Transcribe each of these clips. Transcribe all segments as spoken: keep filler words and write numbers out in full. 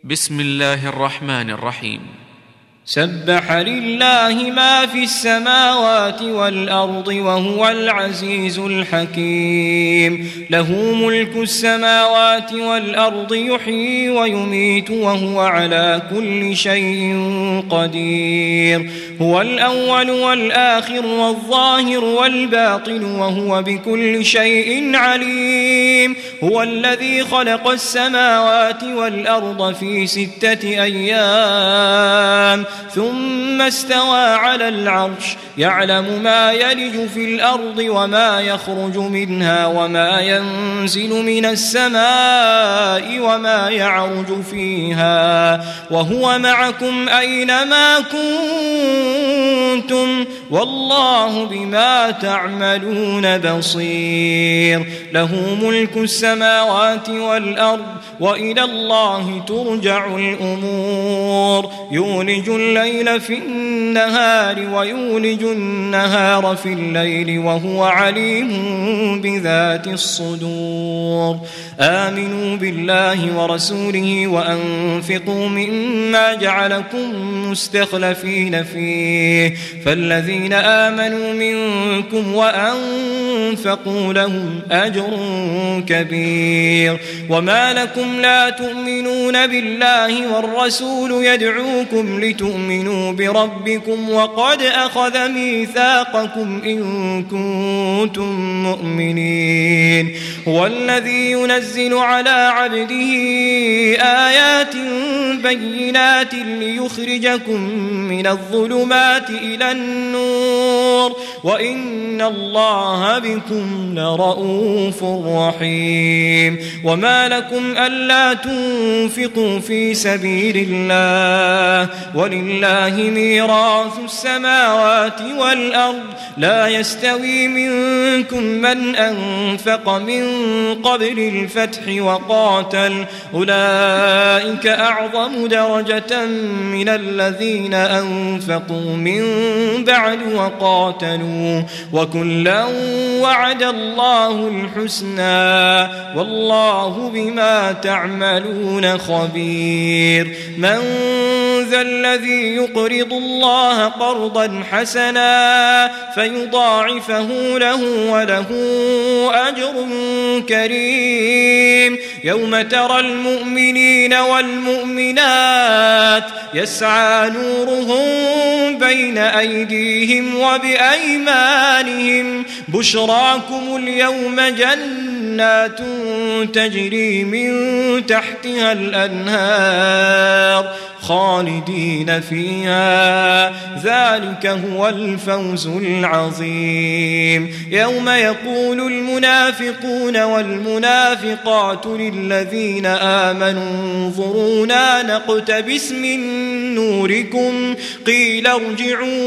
بسم الله الرحمن الرحيم. سبح لله ما في السماوات والأرض وهو العزيز الحكيم. له ملك السماوات والأرض يحيي ويميت وهو على كل شيء قدير. هو الأول والآخر والظاهر والباطن وهو بكل شيء عليم. هو الذي خلق السماوات والأرض في ستة أيام ثم استوى على العرش يعلم ما يلج في الأرض وما يخرج منها وما ينزل من السماء وما يعرج فيها وهو معكم أينما كنتم والله بما تعملون بصير. له ملك السماوات والأرض وإلى الله ترجع الأمور. يولج الليل في النهار ويولج النهار في الليل وهو عليم بذات الصدور. آمنوا بالله ورسوله وأنفقوا مما جعلكم مستخلفين فيه فالذين آمنوا منكم وأنفقوا لهم أجر كبير. وما لكم لا تؤمنون بالله والرسول يدعوكم لتؤمنوا بربكم وقد أخذ ميثاقكم إن كنتم مؤمنين. هو الذي ينزل على عبده آيات بينات ليخرجكم من الظلمات إلى النور وإن الله بكم لرؤوف رحيم. وما لكم ألا تنفقوا في سبيل الله ولله ميراث السماوات والأرض لا يستوي منكم من أنفق من قبل الفتح وقاتل أولئك أعظم درجة من الذين أنفقوا من بعد وقاتلوا وكلا وعد الله الحسنى والله بما تعملون خبير. من ذا الذي يقرض الله قرضا حسنا فيضاعفه له وله أجر كريم. يوم ترى المؤمنين والمؤمنات يسعى نورهم بين أيديهم وبأيمانهم بشراكم اليوم جنات تجري من تحتها الأنهار خالدين فيها ذلك هو الفوز العظيم. يوم يقول المنافقون والمنافقات للذين آمنوا انظرونا نقتبس من نوركم قيل ارجعوا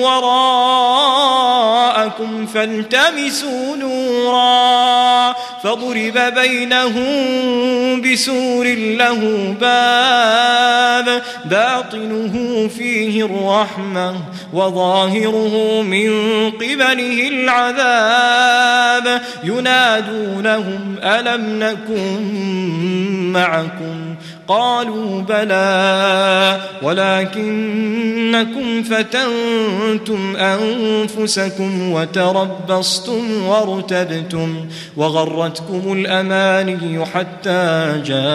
وراءكم فالتمسوا نورا فضرب بينهم بسور له باب باطنه فيه الرحمة وظاهره من قبله العذاب ينادونهم ألم نكن معكم قالوا بلى ولكنكم فتنتم أنفسكم وتربصتم وارتبتم وغرتكم الأماني حتى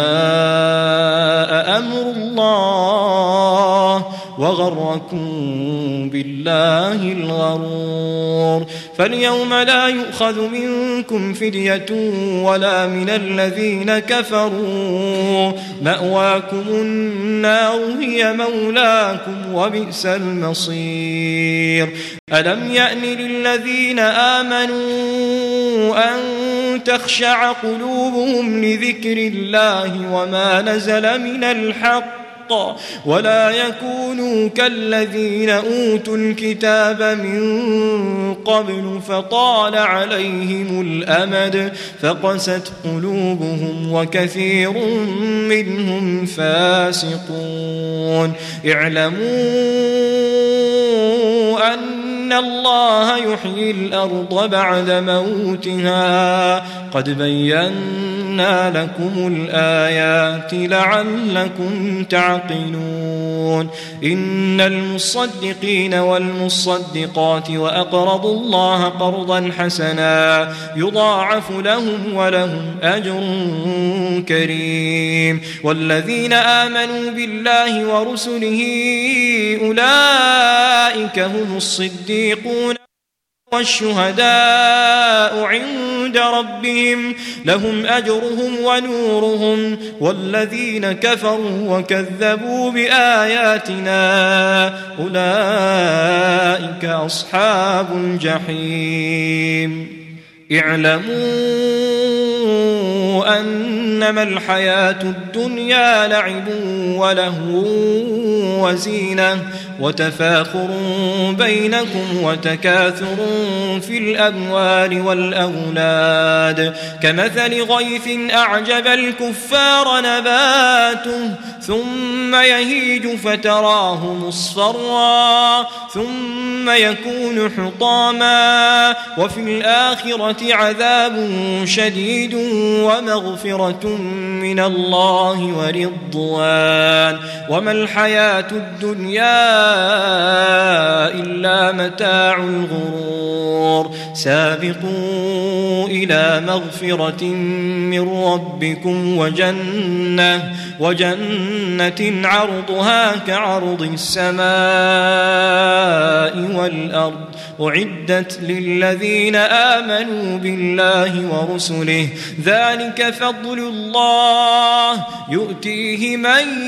جاء أمر الله وغركم بالله الغرور. فاليوم لا يؤخذ منكم فدية ولا من الذين كفروا مأواكم النار هي مولاكم وبئس المصير. ألم يأن للذين آمنوا أن تخشع قلوبهم لذكر الله وما نزل من الحق ولا يكونوا كالذين أوتوا الكتاب من قبل فطال عليهم الأمد فقست قلوبهم وكثير منهم فاسقون. اعلموا أن أن الله يحيي الأرض بعد موتها قد بينا لكم الآيات لعلكم تعقلون إن المصدقين والمصدقات وأقرضوا الله قرضا حسنا يضاعف لهم ولهم أجر كريم والذين آمنوا بالله ورسله أولئك هم الصديقون والشهداء عند ربهم لهم أجرهم ونورهم والذين كفروا وكذبوا بآياتنا أولئك أصحاب الجحيم اعلموا أنما الحياة الدنيا لعب ولهو وزينة وتفاخر بينكم وتكاثر في الأموال والأولاد كمثل غيث أعجب الكفار نباته ثم يهيج فتراه مصفرا ثم يكون حطاما وفي الآخرة عذاب شديد ومغفرة من الله ورضوان وما الحياة الدنيا إلا متاع الغرور سابقوا إلى مغفرة من ربكم وجنة وجنة عرضها كعرض السماء والأرض أعدت للذين آمنوا بالله ورسله ذلك فضل الله يؤتيه من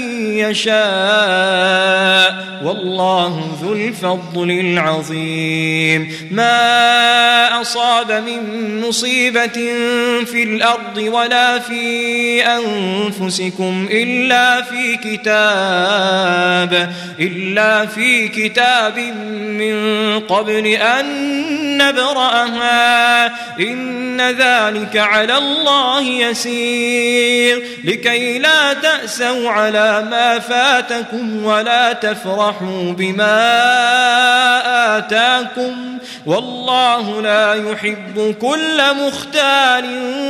يشاء والله ذو الفضل العظيم ما أصاب من مصيبة في الأرض ولا في أنفسكم إلا في كتاب إلا في كتاب من قبل أن نبرأها إن ذلك على الله يسير لكي لا تأسوا على ما فاتكم ولا تفرحوا بما آتاكم والله لا يحب كل مختال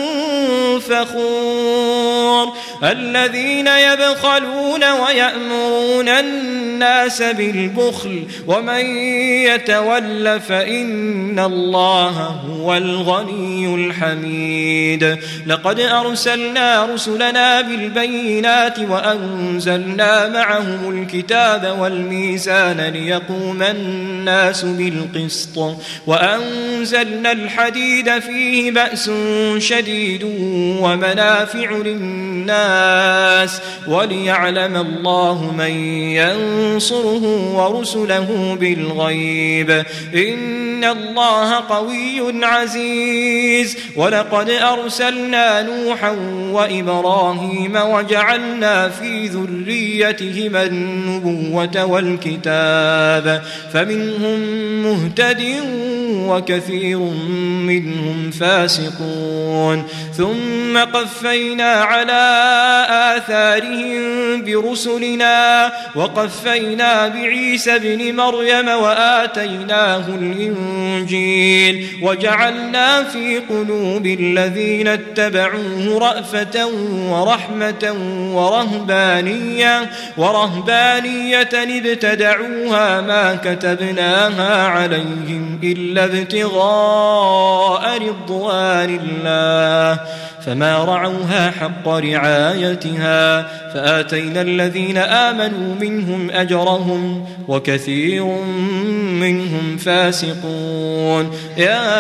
فخور الذين يبخلون ويأمرون الناس بالبخل ومن يتول فإن الله هو الغني الحميد لقد أرسلنا رسلنا بالبينات وأنزلنا معهم الكتاب والميزان ليقوم الناس بالقسط وأنزلنا الحديد فيه بأس شديد ومنافع للناس وليعلم الله من ينصره ورسله بالغيب إن الله قوي عزيز ولقد أرسلنا نوحا وإبراهيم وجعلنا في ذريتهما النبوة والكتاب فمنهم مهتد وكثير منهم فاسقون ثم قفينا على آثارهم برسلنا وقفينا بعيسى ابن مريم وآتيناه الإنجيل وجعلنا في قلوب الذين اتبعوه رأفة ورحمة ورهبانية ورهبانية ابتدعوها ما كتبناها عليهم إلا ابتغاء رضوان الله فما رعوها حق رعايتها فآتينا الذين آمنوا منهم أجرهم وكثير منهم فاسقون يا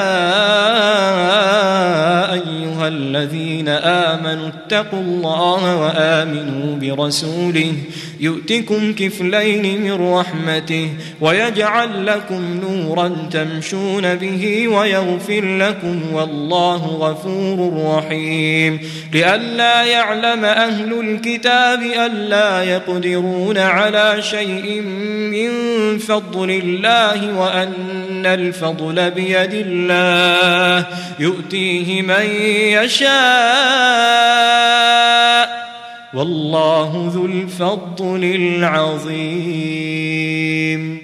أيها الذين آمنوا اتقوا الله وآمنوا برسوله يؤتكم كفلين من رحمته ويجعل لكم نورا تمشون به ويغفر لكم والله غفور رحيم لئلا يعلم أهل الكتاب ألا يقدرون على شيء من فضل الله وأن الفضل بيد الله يؤتيه من يشاء والله ذو الفضل العظيم